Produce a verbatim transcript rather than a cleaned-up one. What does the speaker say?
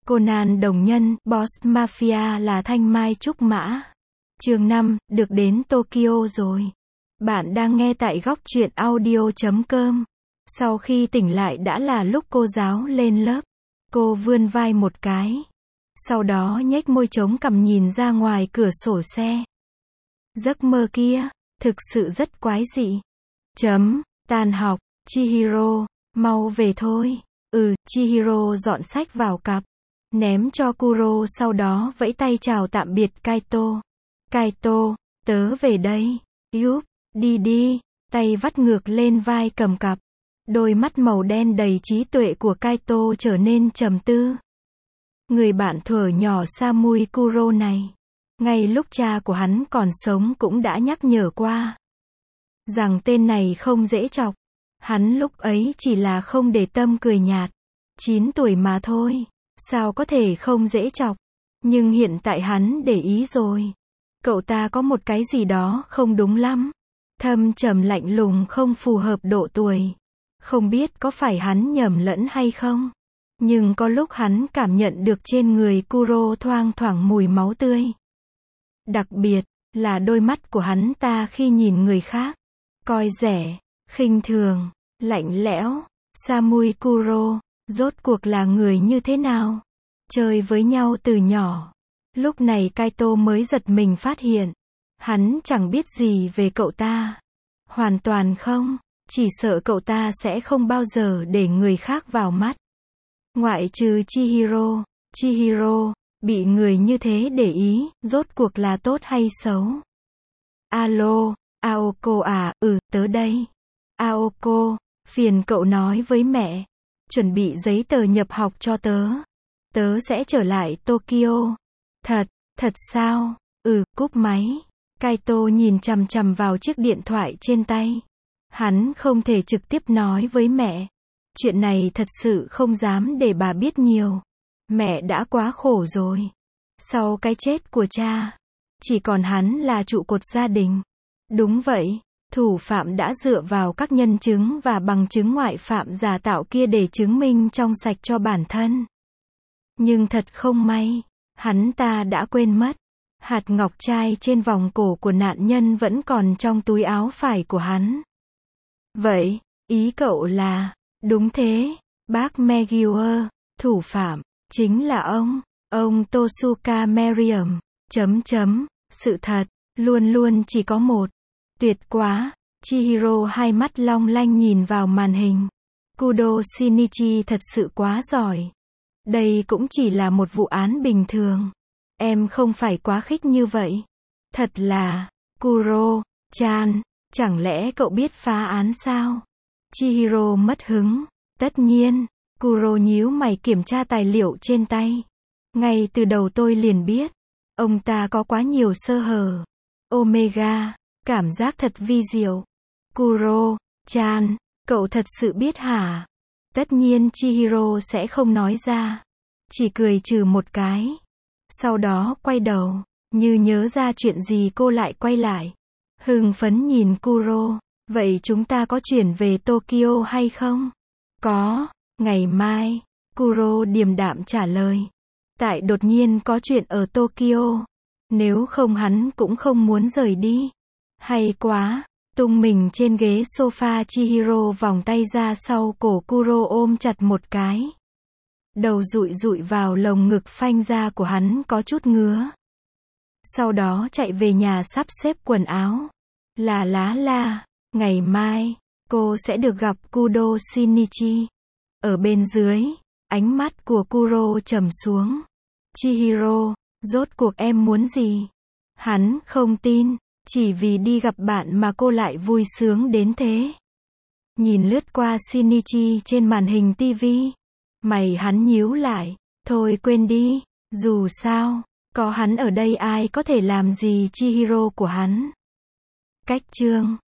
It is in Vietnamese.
Conan đồng nhân, Boss Mafia là thanh mai trúc mã. Chương năm, được đến Tokyo rồi. Bạn đang nghe tại góc truyện audio chấm com. Sau khi tỉnh lại đã là lúc cô giáo lên lớp. Cô vươn vai một cái. Sau đó nhếch môi trống cằm nhìn ra ngoài cửa sổ xe. Giấc mơ kia, thực sự rất quái dị. Chấm, tan học, Chihiro, mau về thôi. Ừ, Chihiro dọn sách vào cặp. Ném cho Kuro sau đó vẫy tay chào tạm biệt Kaito. Kaito, tớ về đây. Yup, đi đi. Tay vắt ngược lên vai cầm cặp. Đôi mắt màu đen đầy trí tuệ của Kaito trở nên trầm tư. Người bạn thuở nhỏ Samui Kuro này, ngay lúc cha của hắn còn sống cũng đã nhắc nhở qua rằng tên này không dễ chọc. Hắn lúc ấy chỉ là không để tâm cười nhạt. chín tuổi mà thôi, sao có thể không dễ chọc. Nhưng hiện tại hắn để ý rồi. Cậu ta có một cái gì đó không đúng lắm. Thâm trầm lạnh lùng không phù hợp độ tuổi. Không biết có phải hắn nhầm lẫn hay không. Nhưng có lúc hắn cảm nhận được trên người Kuro thoang thoảng mùi máu tươi. Đặc biệt là đôi mắt của hắn ta khi nhìn người khác. Coi rẻ, khinh thường, lạnh lẽo. Samui Kuro, rốt cuộc là người như thế nào? Chơi với nhau từ nhỏ. Lúc này Kaito mới giật mình phát hiện. Hắn chẳng biết gì về cậu ta. Hoàn toàn không. Chỉ sợ cậu ta sẽ không bao giờ để người khác vào mắt. Ngoại trừ Chihiro. Chihiro, bị người như thế để ý, rốt cuộc là tốt hay xấu? Alo, Aoko à, ừ, tớ đây. Aoko, phiền cậu nói với mẹ. Chuẩn bị giấy tờ nhập học cho tớ. Tớ sẽ trở lại Tokyo. Thật, thật sao? Ừ, cúp máy. Kaito nhìn chằm chằm vào chiếc điện thoại trên tay. Hắn không thể trực tiếp nói với mẹ. Chuyện này thật sự không dám để bà biết nhiều. Mẹ đã quá khổ rồi. Sau cái chết của cha, chỉ còn hắn là trụ cột gia đình. Đúng vậy, thủ phạm đã dựa vào các nhân chứng và bằng chứng ngoại phạm giả tạo kia để chứng minh trong sạch cho bản thân. Nhưng thật không may, hắn ta đã quên mất. Hạt ngọc trai trên vòng cổ của nạn nhân vẫn còn trong túi áo phải của hắn. Vậy, ý cậu là, đúng thế, bác Meguier, thủ phạm, chính là ông, ông Tosuka Merriam, chấm chấm, sự thật, luôn luôn chỉ có một. Tuyệt quá, Chihiro hai mắt long lanh nhìn vào màn hình. Kudo Shinichi thật sự quá giỏi. Đây cũng chỉ là một vụ án bình thường. Em không phải quá khích như vậy. Thật là, Kuro-chan, chẳng lẽ cậu biết phá án sao? Chihiro mất hứng. Tất nhiên, Kuro nhíu mày kiểm tra tài liệu trên tay. Ngay từ đầu tôi liền biết, ông ta có quá nhiều sơ hở. Omega, cảm giác thật vi diệu. Kuro-chan, cậu thật sự biết hả? Tất nhiên Chihiro sẽ không nói ra. Chỉ cười trừ một cái. Sau đó quay đầu, như nhớ ra chuyện gì cô lại quay lại. Hưng phấn nhìn Kuro, vậy chúng ta có chuyển về Tokyo hay không? Có, ngày mai, Kuro điềm đạm trả lời. Tại đột nhiên có chuyện ở Tokyo. Nếu không hắn cũng không muốn rời đi. Hay quá, tung mình trên ghế sofa Chihiro vòng tay ra sau cổ Kuro ôm chặt một cái. Đầu dụi dụi vào lồng ngực phanh ra của hắn có chút ngứa. Sau đó chạy về nhà sắp xếp quần áo. Là lá la, ngày mai, cô sẽ được gặp Kudo Shinichi. Ở bên dưới, ánh mắt của Kuro trầm xuống. Chihiro, rốt cuộc em muốn gì? Hắn không tin, chỉ vì đi gặp bạn mà cô lại vui sướng đến thế. Nhìn lướt qua Shinichi trên màn hình tivi. Mày hắn nhíu lại, thôi quên đi, dù sao, có hắn ở đây ai có thể làm gì Chihiro của hắn. Cách chương